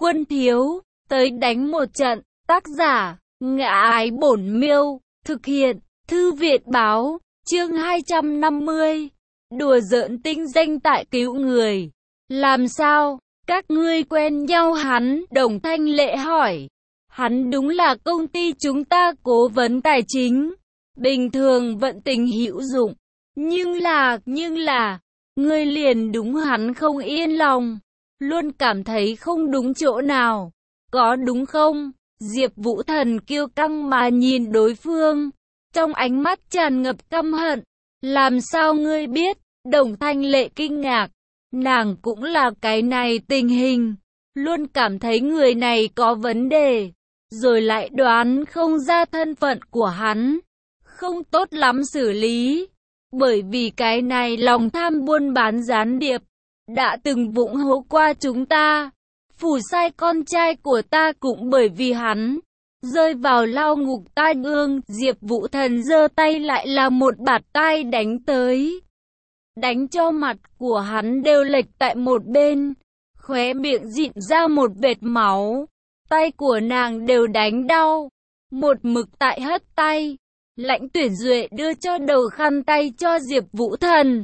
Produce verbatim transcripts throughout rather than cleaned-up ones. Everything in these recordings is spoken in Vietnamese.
Quân thiếu, tới đánh một trận. Tác giả, Ngã Ái Bổn Miêu. Thực hiện, Thư Viện Báo. Chương hai trăm năm mươi. Đùa giỡn tinh danh tại cứu người. Làm sao? Các ngươi quen nhau hắn? Đồng Thanh Lệ hỏi. Hắn đúng là công ty chúng ta cố vấn tài chính. Bình thường vận tình hữu dụng. Nhưng là, nhưng là, ngươi liền đúng hắn không yên lòng. Luôn cảm thấy không đúng chỗ nào. Có đúng không? Diệp Vũ Thần kiêu căng mà nhìn đối phương. Trong ánh mắt tràn ngập căm hận. Làm sao ngươi biết? Đồng Thanh Lệ kinh ngạc. Nàng cũng là cái này tình hình. Luôn cảm thấy người này có vấn đề. Rồi lại đoán không ra thân phận của hắn. Không tốt lắm xử lý. Bởi vì cái này lòng tham buôn bán gián điệp. Đã từng vụng hố qua chúng ta. Phủ sai con trai của ta cũng bởi vì hắn. Rơi vào lao ngục tai ương. Diệp Vũ Thần giơ tay lại là một bạt tai đánh tới. Đánh cho mặt của hắn đều lệch tại một bên. Khóe miệng dịn ra một vệt máu. Tay của nàng đều đánh đau. Một mực tại hất tay. Lãnh Tuyển Duệ đưa cho đầu khăn tay cho Diệp Vũ Thần.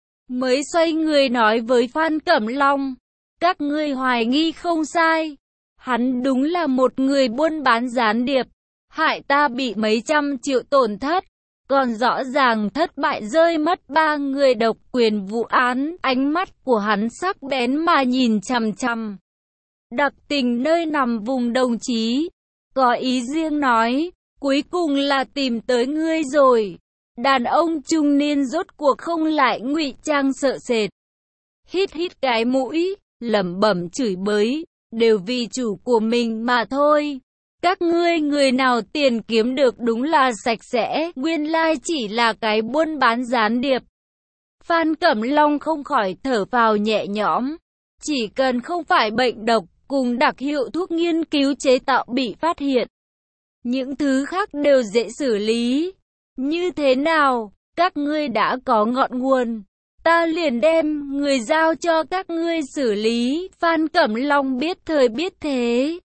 Mới xoay người nói với Phan Cẩm Long. Các ngươi hoài nghi không sai. Hắn đúng là một người buôn bán gián điệp. Hại ta bị mấy trăm triệu tổn thất. Còn rõ ràng thất bại rơi mất ba người độc quyền vụ án. Ánh mắt của hắn sắc bén mà nhìn chằm chằm. Đặc tình nơi nằm vùng đồng chí. Có ý riêng nói. Cuối cùng là tìm tới ngươi rồi. Đàn ông trung niên rốt cuộc không lại ngụy trang sợ sệt. Hít hít cái mũi. Lẩm bẩm chửi bới. Đều vì chủ của mình mà thôi. Các ngươi người nào tiền kiếm được đúng là sạch sẽ. Nguyên lai chỉ là cái buôn bán gián điệp. Phan Cẩm Long không khỏi thở phào nhẹ nhõm. Chỉ cần không phải bệnh độc cùng đặc hiệu thuốc nghiên cứu chế tạo bị phát hiện. Những thứ khác đều dễ xử lý. Như thế nào? Các ngươi đã có ngọn nguồn. Ta liền đem người giao cho các ngươi xử lý. Phan Cẩm Long biết thời biết thế.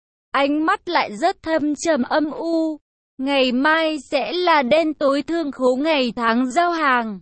Ánh mắt lại rất thâm trầm âm u. Ngày mai sẽ là đen tối thương khố ngày tháng giao hàng.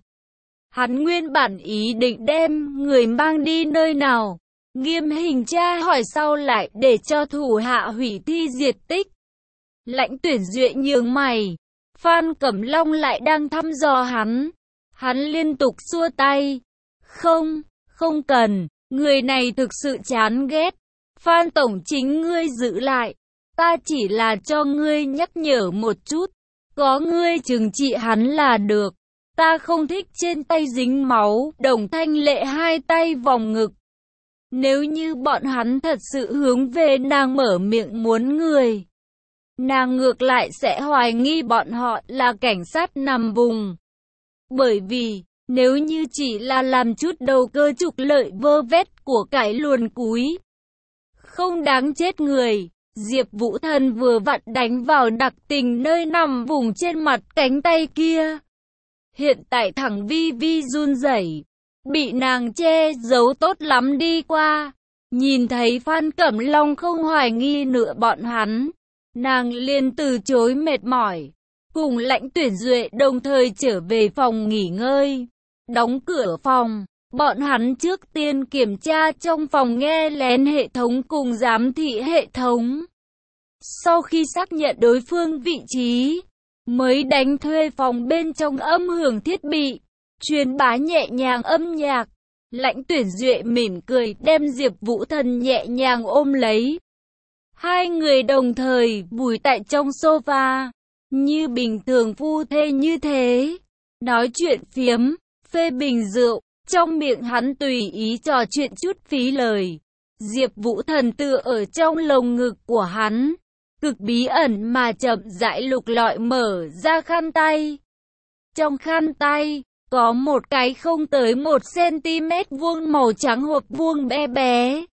Hắn nguyên bản ý định đem người mang đi nơi nào. Nghiêm hình tra hỏi sau lại để cho thủ hạ hủy thi diệt tích. Lãnh Tuyển Duệ nhướng mày. Phan Cẩm Long lại đang thăm dò hắn. Hắn liên tục xua tay. Không, không cần. Người này thực sự chán ghét. Phan Tổng chính ngươi giữ lại. Ta chỉ là cho ngươi nhắc nhở một chút. Có ngươi trừng trị hắn là được. Ta không thích trên tay dính máu. Đồng Thanh Lệ hai tay vòng ngực. Nếu như bọn hắn thật sự hướng về nàng mở miệng muốn người. Nàng ngược lại sẽ hoài nghi bọn họ là cảnh sát nằm vùng. Bởi vì, nếu như chỉ là làm chút đầu cơ trục lợi vơ vét của cải luồn cúi. Không đáng chết người. Diệp Vũ Thần vừa vặn đánh vào đặc tình nơi nằm vùng trên mặt cánh tay kia. Hiện tại thẳng vi vi run rẩy. Bị nàng che giấu tốt lắm đi qua. Nhìn thấy Phan Cẩm Long không hoài nghi nữa bọn hắn. Nàng liền từ chối mệt mỏi. Cùng Lãnh Tuyển Duệ đồng thời trở về phòng nghỉ ngơi. Đóng cửa phòng. Bọn hắn trước tiên kiểm tra trong phòng nghe lén hệ thống cùng giám thị hệ thống. Sau khi xác nhận đối phương vị trí, mới đánh thuê phòng bên trong âm hưởng thiết bị, truyền bá nhẹ nhàng âm nhạc. Lãnh Tuyển Duệ mỉm cười đem Diệp Vũ Thần nhẹ nhàng ôm lấy. Hai người đồng thời vùi tại trong sofa, như bình thường phu thê như thế, nói chuyện phiếm, phê bình rượu. Trong miệng hắn tùy ý trò chuyện chút phí lời. Diệp Vũ Thần tựa ở trong lồng ngực của hắn, cực bí ẩn mà chậm rãi lục lọi mở ra khăn tay. Trong khăn tay, có một cái không tới một xăng-ti-mét vuông màu trắng hộp vuông bé bé.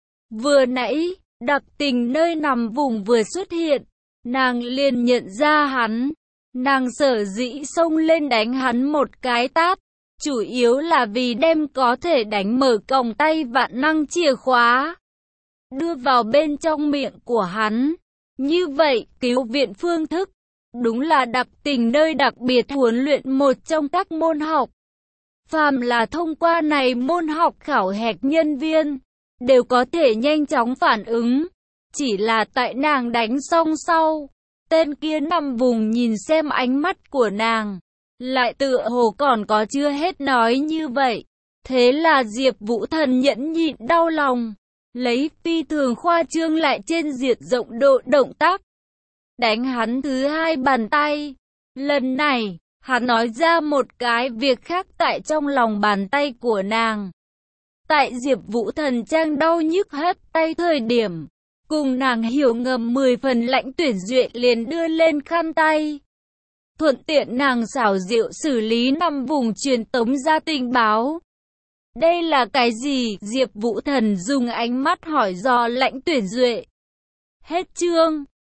Vừa nãy, đặc tình nơi nằm vùng vừa xuất hiện, nàng liền nhận ra hắn. Nàng sở dĩ xông lên đánh hắn một cái tát. Chủ yếu là vì đem có thể đánh mở còng tay vạn năng chìa khóa. đưa vào bên trong miệng của hắn. Như vậy, cứu viện phương thức, đúng là đặc tình nơi đặc biệt huấn luyện một trong các môn học. Phàm là thông qua này môn học khảo hạch nhân viên, đều có thể nhanh chóng phản ứng. Chỉ là tại nàng đánh xong sau, tên kia nằm vùng nhìn xem ánh mắt của nàng, lại tựa hồ còn có chưa hết nói như vậy. Thế là Diệp Vũ Thần nhẫn nhịn đau lòng, lấy phi thường khoa trương lại trên diệt rộng độ động tác, đánh hắn thứ hai bàn tay. Lần này, hắn nói ra một cái việc khác tại trong lòng bàn tay của nàng. Tại Diệp Vũ Thần trang đau nhức hết tay thời điểm, cùng nàng hiểu ngầm mười phần Lãnh Tuyển Duệ liền đưa lên khăn tay. Thuận tiện nàng xảo diệu xử lý năm vùng truyền tống ra tình báo. Đây là cái gì? Diệp Vũ Thần dùng ánh mắt hỏi dò Lãnh Tuyển Duệ. Hết chương.